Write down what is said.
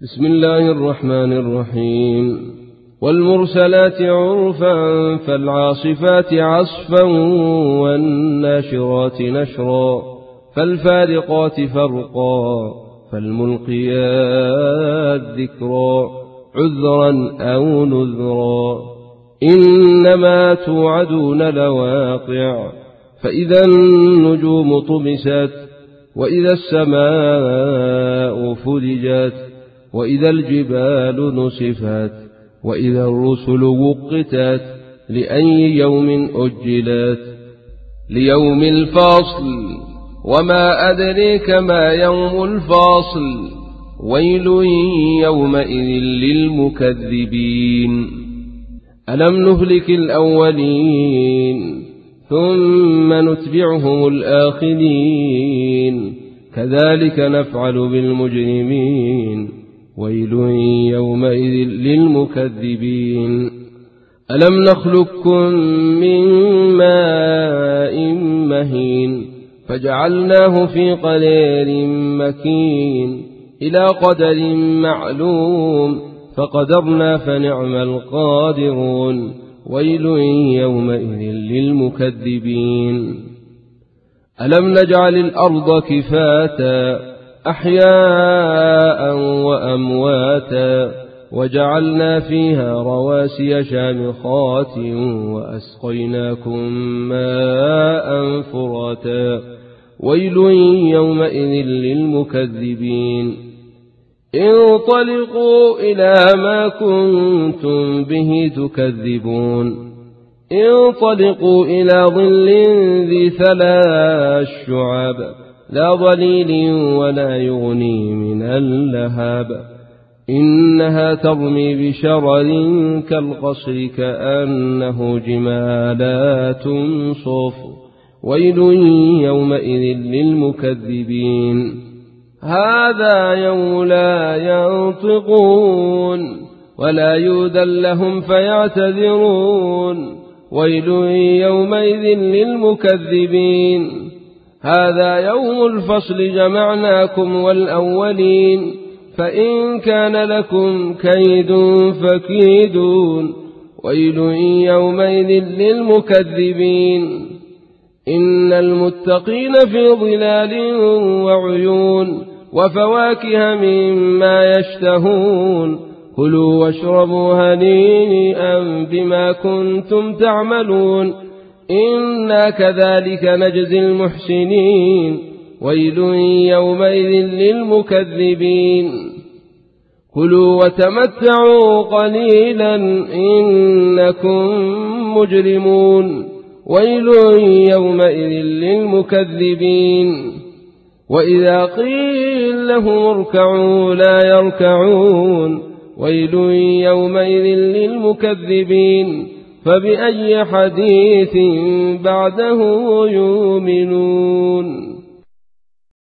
بسم الله الرحمن الرحيم. والمرسلات عرفا فالعاصفات عصفا والناشرات نشرا فالفارقات فرقا فالملقيات ذكرا عذرا أو نذرا إنما توعدون لواقع فإذا النجوم طمست وإذا السماء فرجت وإذا الجبال نسفت وإذا الرسل وقتت لأي يوم أجلت ليوم الفاصل وما أدريك ما يوم الفاصل ويل يومئذ للمكذبين ألم نهلك الأولين ثم نتبعهم الآخرين كذلك نفعل بالمجرمين ويل يومئذ للمكذبين ألم نخلقكم من ماء مهين فجعلناه في قرار مكين إلى قدر معلوم فقدرنا فنعم القادرون ويل يومئذ للمكذبين ألم نجعل الأرض كفاتا أحياء وأمواتا وجعلنا فيها رواسي شامخات وأسقيناكم ماء فراتا ويل يومئذ للمكذبين انطلقوا إلى ما كنتم به تكذبون انطلقوا إلى ظل ذي 3 شعب لا ظليل ولا يغني من اللهب إنها ترمي بشرر كالقصر كأنه جمالات صفر ويل يومئذ للمكذبين هذا يوم لا ينطقون ولا يؤذن لهم فيعتذرون ويل يومئذ للمكذبين هذا يوم الفصل جمعناكم والأولين فإن كان لكم كيد فكيدون ويل يومئذ للمكذبين إن المتقين في ظلال وعيون وفواكه مما يشتهون كلوا واشربوا هنيئا بما كنتم تعملون إنا كذلك نجزي المحسنين ويل يومئذ للمكذبين كلوا وتمتعوا قليلا إنكم مجرمون ويل يومئذ للمكذبين وإذا قيل لهم اركعوا لا يركعون ويل يومئذ للمكذبين فبأي حديث بعده يؤمنون